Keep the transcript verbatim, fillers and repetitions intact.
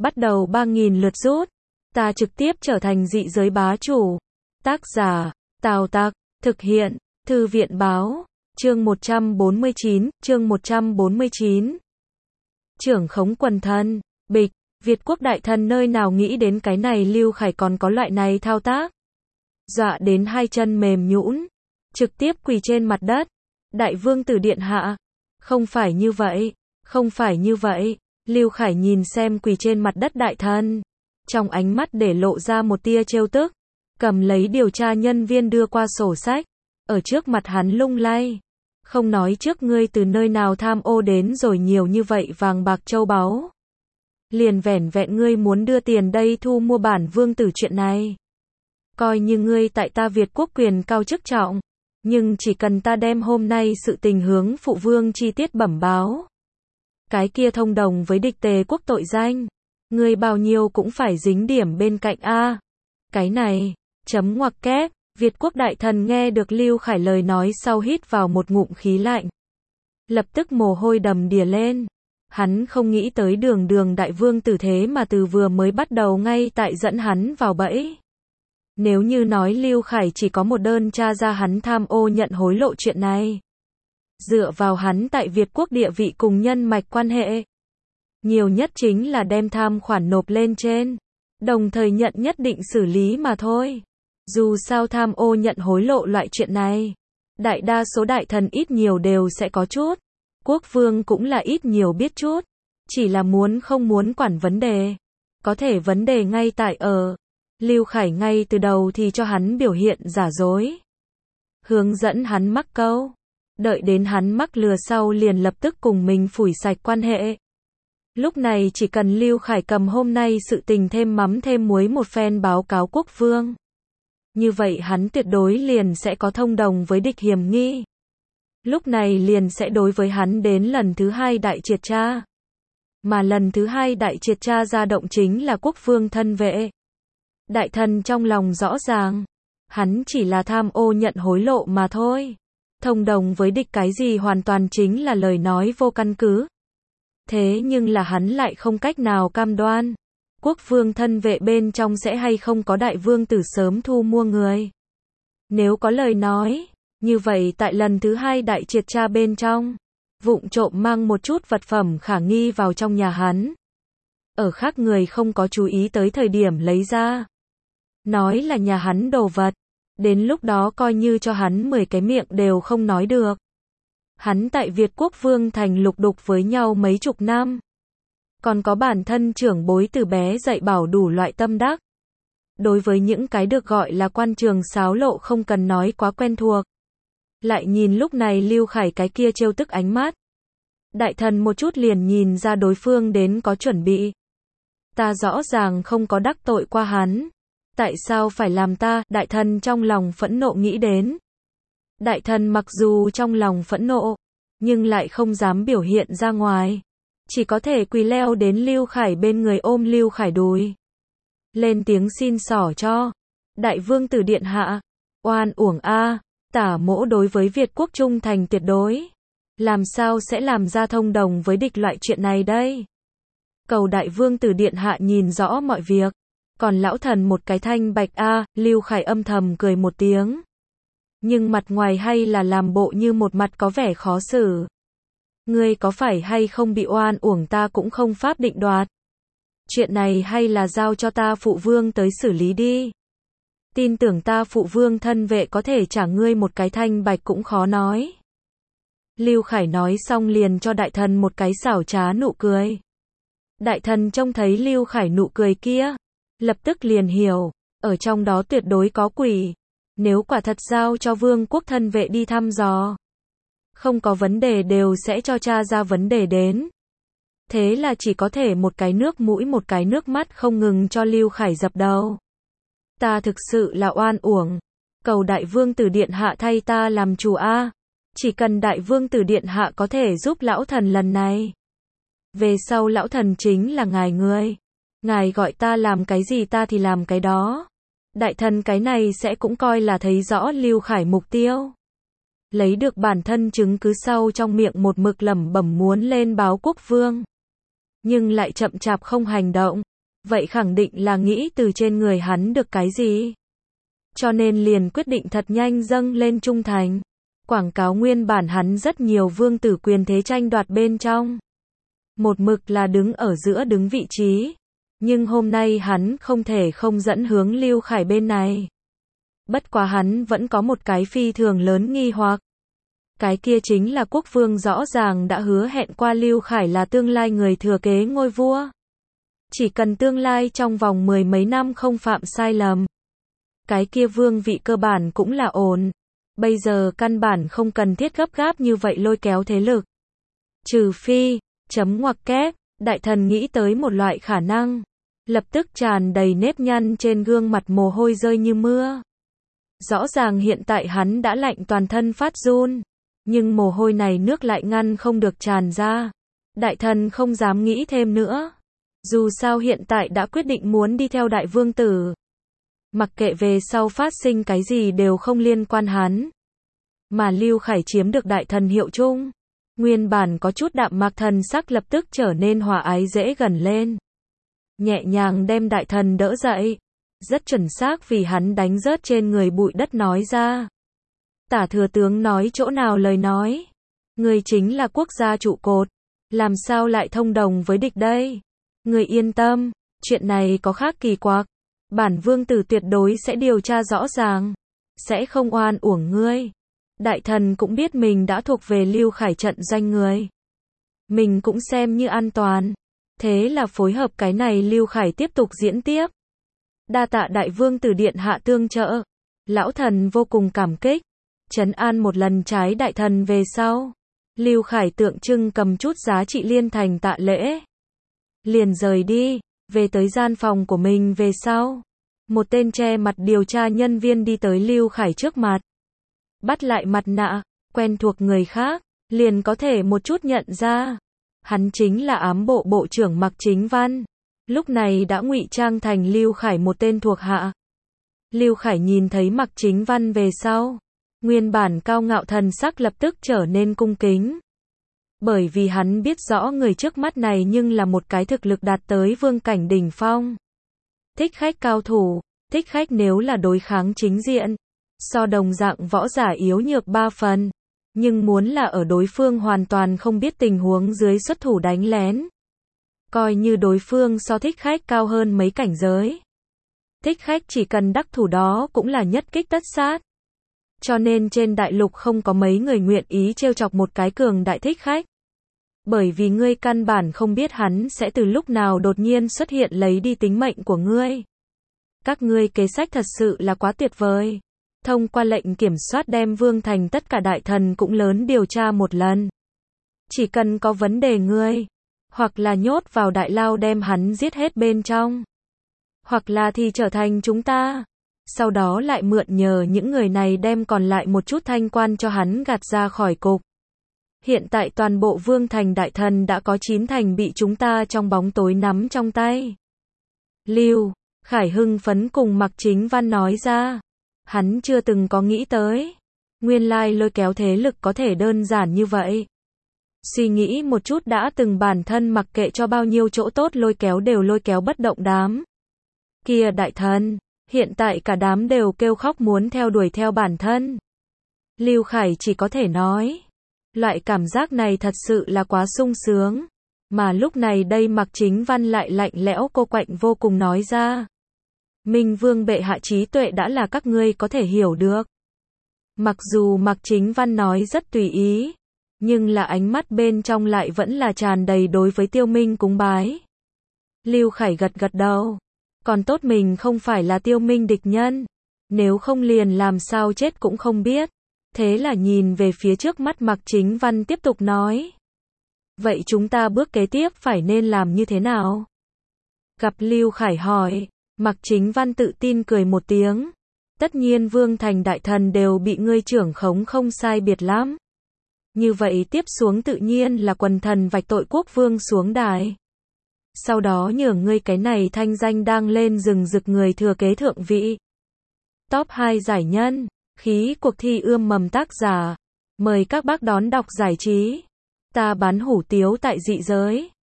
bắt đầu ba nghìn lượt rút. Ta trực tiếp trở thành dị giới bá chủ. Tác giả, Tào Tặc, thực hiện, Thư viện báo, chương một trăm bốn mươi chín, chương một trăm bốn mươi chín. Trưởng khống quần thân, bịch, Việt quốc đại thần nơi nào nghĩ đến cái này Lưu Khải còn có loại này thao tác. Dọa đến hai chân mềm nhũn, trực tiếp quỳ trên mặt đất. Đại vương tử điện hạ, không phải như vậy, không phải như vậy. Lưu Khải nhìn xem quỳ trên mặt đất đại thần, trong ánh mắt để lộ ra một tia trêu tức, cầm lấy điều tra nhân viên đưa qua sổ sách, ở trước mặt hắn lung lay. Không nói trước ngươi từ nơi nào tham ô đến rồi nhiều như vậy vàng bạc châu báu. Liền vẻn vẹn ngươi muốn đưa tiền đây thu mua bản vương tử chuyện này. Coi như ngươi tại ta Việt quốc quyền cao chức trọng, nhưng chỉ cần ta đem hôm nay sự tình hướng phụ vương chi tiết bẩm báo. Cái kia thông đồng với địch Tề quốc tội danh, ngươi bao nhiêu cũng phải dính điểm bên cạnh a. Cái này, chấm ngoặc kép, Việt quốc đại thần nghe được Lưu Khải lời nói sau hít vào một ngụm khí lạnh. Lập tức mồ hôi đầm đìa lên. Hắn không nghĩ tới đường đường đại vương tử thế mà từ vừa mới bắt đầu ngay tại dẫn hắn vào bẫy. Nếu như nói Lưu Khải chỉ có một đơn tra ra hắn tham ô nhận hối lộ chuyện này. Dựa vào hắn tại Việt quốc địa vị cùng nhân mạch quan hệ. Nhiều nhất chính là đem tham khoản nộp lên trên. Đồng thời nhận nhất định xử lý mà thôi. Dù sao tham ô nhận hối lộ loại chuyện này. Đại đa số đại thần ít nhiều đều sẽ có chút. Quốc vương cũng là ít nhiều biết chút. Chỉ là muốn không muốn quản vấn đề. Có thể vấn đề ngay tại ở. Lưu Khải ngay từ đầu thì cho hắn biểu hiện giả dối. Hướng dẫn hắn mắc câu. Đợi đến hắn mắc lừa sau liền lập tức cùng mình phủi sạch quan hệ. Lúc này chỉ cần Lưu Khải cầm hôm nay sự tình thêm mắm thêm muối một phen báo cáo quốc vương. Như vậy hắn tuyệt đối liền sẽ có thông đồng với địch hiểm nghi. Lúc này liền sẽ đối với hắn đến lần thứ hai đại triệt tra. Mà lần thứ hai đại triệt tra ra động chính là quốc vương thân vệ. Đại thần trong lòng rõ ràng. Hắn chỉ là tham ô nhận hối lộ mà thôi. Thông đồng với địch cái gì hoàn toàn chính là lời nói vô căn cứ. Thế nhưng là hắn lại không cách nào cam đoan. Quốc vương thân vệ bên trong sẽ hay không có đại vương tử sớm thu mua người. Nếu có lời nói, như vậy tại lần thứ hai đại triệt tra bên trong, vụng trộm mang một chút vật phẩm khả nghi vào trong nhà hắn. Ở khác người không có chú ý tới thời điểm lấy ra. Nói là nhà hắn đồ vật. Đến lúc đó coi như cho hắn mười cái miệng đều không nói được. Hắn tại Việt quốc vương thành lục đục với nhau mấy chục năm. Còn có bản thân trưởng bối từ bé dạy bảo đủ loại tâm đắc. Đối với những cái được gọi là quan trường xáo lộ không cần nói quá quen thuộc. Lại nhìn lúc này Lưu Khải cái kia trêu tức ánh mắt. Đại thần một chút liền nhìn ra đối phương đến có chuẩn bị. Ta rõ ràng không có đắc tội qua hắn. Tại sao phải làm ta, đại thần trong lòng phẫn nộ nghĩ đến. Đại thần mặc dù trong lòng phẫn nộ, nhưng lại không dám biểu hiện ra ngoài. Chỉ có thể quỳ leo đến Lưu Khải bên người ôm Lưu Khải đùi. Lên tiếng xin xỏ cho. Đại vương tử điện hạ. Oan uổng a, tả mỗ đối với Việt quốc trung thành tuyệt đối. Làm sao sẽ làm ra thông đồng với địch loại chuyện này đây? Cầu đại vương tử điện hạ nhìn rõ mọi việc. Còn lão thần một cái thanh bạch a, Lưu Khải âm thầm cười một tiếng. Nhưng mặt ngoài hay là làm bộ như một mặt có vẻ khó xử. Ngươi có phải hay không bị oan uổng ta cũng không pháp định đoạt. Chuyện này hay là giao cho ta phụ vương tới xử lý đi. Tin tưởng ta phụ vương thân vệ có thể trả ngươi một cái thanh bạch cũng khó nói. Lưu Khải nói xong liền cho đại thần một cái xảo trá nụ cười. Đại thần trông thấy Lưu Khải nụ cười kia. Lập tức liền hiểu, ở trong đó tuyệt đối có quỷ. Nếu quả thật giao cho vương quốc thân vệ đi thăm dò. Không có vấn đề đều sẽ cho tra ra vấn đề đến. Thế là chỉ có thể một cái nước mũi một cái nước mắt không ngừng cho Lưu Khải dập đầu. Ta thực sự là oan uổng. Cầu đại vương tử điện hạ thay ta làm chủ a. Chỉ cần đại vương tử điện hạ có thể giúp lão thần lần này. Về sau lão thần chính là ngài người. Ngài gọi ta làm cái gì ta thì làm cái đó. Đại thần cái này sẽ cũng coi là thấy rõ Lưu Khải mục tiêu. Lấy được bản thân chứng cứ sau trong miệng một mực lẩm bẩm muốn lên báo quốc vương. Nhưng lại chậm chạp không hành động. vậy khẳng định là nghĩ từ trên người hắn được cái gì. Cho nên liền quyết định thật nhanh dâng lên trung thành. Quảng cáo nguyên bản hắn rất nhiều vương tử quyền thế tranh đoạt bên trong. Một mực là đứng ở giữa đứng vị trí. Nhưng hôm nay hắn không thể không dẫn hướng Lưu Khải bên này. Bất quá hắn vẫn có một cái phi thường lớn nghi hoặc. Cái kia chính là quốc vương rõ ràng đã hứa hẹn qua Lưu Khải là tương lai người thừa kế ngôi vua. Chỉ cần tương lai trong vòng mười mấy năm không phạm sai lầm. Cái kia vương vị cơ bản cũng là ổn. Bây giờ căn bản không cần thiết gấp gáp như vậy lôi kéo thế lực. Trừ phi, chấm ngoặc kép, đại thần nghĩ tới một loại khả năng. Lập tức tràn đầy nếp nhăn trên gương mặt mồ hôi rơi như mưa. Rõ ràng hiện tại hắn đã lạnh toàn thân phát run. Nhưng mồ hôi này nước lại ngăn không được tràn ra. Đại thần không dám nghĩ thêm nữa. Dù sao hiện tại đã quyết định muốn đi theo đại vương tử. Mặc kệ về sau phát sinh cái gì đều không liên quan hắn. Mà Lưu Khải chiếm được đại thần hiệu chung. Nguyên bản có chút đạm mạc thần sắc lập tức trở nên hòa ái dễ gần lên. Nhẹ nhàng đem đại thần đỡ dậy. Rất chuẩn xác vì hắn đánh rớt trên người bụi đất nói ra. Tả thừa tướng nói chỗ nào lời nói. Người chính là quốc gia trụ cột. Làm sao lại thông đồng với địch đây? Người yên tâm, chuyện này có khác kỳ quặc. Bản vương tử tuyệt đối sẽ điều tra rõ ràng. Sẽ không oan uổng ngươi. Đại thần cũng biết mình đã thuộc về Lưu Khải trận doanh người. Mình cũng xem như an toàn. Thế là phối hợp cái này Lưu Khải tiếp tục diễn tiếp. Đa tạ đại vương tử điện hạ tương trợ. Lão thần vô cùng cảm kích. Trấn an một lần trái đại thần về sau. Lưu Khải tượng trưng cầm chút giá trị liên thành tạ lễ. Liền rời đi, về tới gian phòng của mình về sau. Một tên che mặt điều tra nhân viên đi tới Lưu Khải trước mặt. Bắt lại mặt nạ, quen thuộc người khác, liền có thể một chút nhận ra. Hắn chính là ám bộ bộ trưởng Mạc Chính Văn. Lúc này đã ngụy trang thành Lưu Khải một tên thuộc hạ. Lưu Khải nhìn thấy Mạc Chính Văn về sau. Nguyên bản cao ngạo thần sắc lập tức trở nên cung kính. Bởi vì hắn biết rõ người trước mắt này nhưng là một cái thực lực đạt tới vương cảnh đỉnh phong. Thích khách cao thủ, thích khách nếu là đối kháng chính diện. So đồng dạng võ giả yếu nhược ba phần. Nhưng muốn là ở đối phương hoàn toàn không biết tình huống dưới xuất thủ đánh lén. Coi như đối phương so thích khách cao hơn mấy cảnh giới. Thích khách chỉ cần đắc thủ đó cũng là nhất kích tất sát. Cho nên trên đại lục không có mấy người nguyện ý trêu chọc một cái cường đại thích khách. Bởi vì ngươi căn bản không biết hắn sẽ từ lúc nào đột nhiên xuất hiện lấy đi tính mệnh của ngươi. Các ngươi kế sách thật sự là quá tuyệt vời. Thông qua lệnh kiểm soát đem Vương Thành tất cả đại thần cũng lớn điều tra một lần. Chỉ cần có vấn đề ngươi, hoặc là nhốt vào đại lao đem hắn giết hết bên trong, hoặc là thì trở thành chúng ta. Sau đó lại mượn nhờ những người này đem còn lại một chút thanh quan cho hắn gạt ra khỏi cục. Hiện tại toàn bộ Vương Thành đại thần đã có chín thành bị chúng ta trong bóng tối nắm trong tay. Lưu Khải hưng phấn cùng Mạc Chính Văn nói ra. Hắn chưa từng có nghĩ tới. Nguyên lai lôi kéo thế lực có thể đơn giản như vậy. Suy nghĩ một chút đã từng bản thân mặc kệ cho bao nhiêu chỗ tốt lôi kéo đều lôi kéo bất động đám. Kia đại thần, hiện tại cả đám đều kêu khóc muốn theo đuổi theo bản thân. Lưu Khải chỉ có thể nói. Loại cảm giác này thật sự là quá sung sướng. Mà lúc này đây Mạc Chính Văn lại lạnh lẽo cô quạnh vô cùng nói ra. Minh Vương bệ hạ trí tuệ đã là các ngươi có thể hiểu được. Mặc dù Mạc Chính Văn nói rất tùy ý, nhưng là ánh mắt bên trong lại vẫn là tràn đầy đối với Tiêu Minh cúng bái. Lưu Khải gật gật đầu. Còn tốt mình không phải là Tiêu Minh địch nhân. Nếu không liền làm sao chết cũng không biết. Thế là nhìn về phía trước mắt Mạc Chính Văn tiếp tục nói. Vậy chúng ta bước kế tiếp phải nên làm như thế nào? Gặp Lưu Khải hỏi, Mạc Chính Văn tự tin cười một tiếng. Tất nhiên Vương Thành đại thần đều bị ngươi trưởng khống không sai biệt lắm. Như vậy tiếp xuống tự nhiên là quần thần vạch tội quốc vương xuống đài. Sau đó nhường ngươi cái này thanh danh đang lên rừng rực người thừa kế thượng vị. Top hai giải nhân, khí cuộc thi ươm mầm tác giả. Mời các bác đón đọc giải trí. Ta bán hủ tiếu tại dị giới.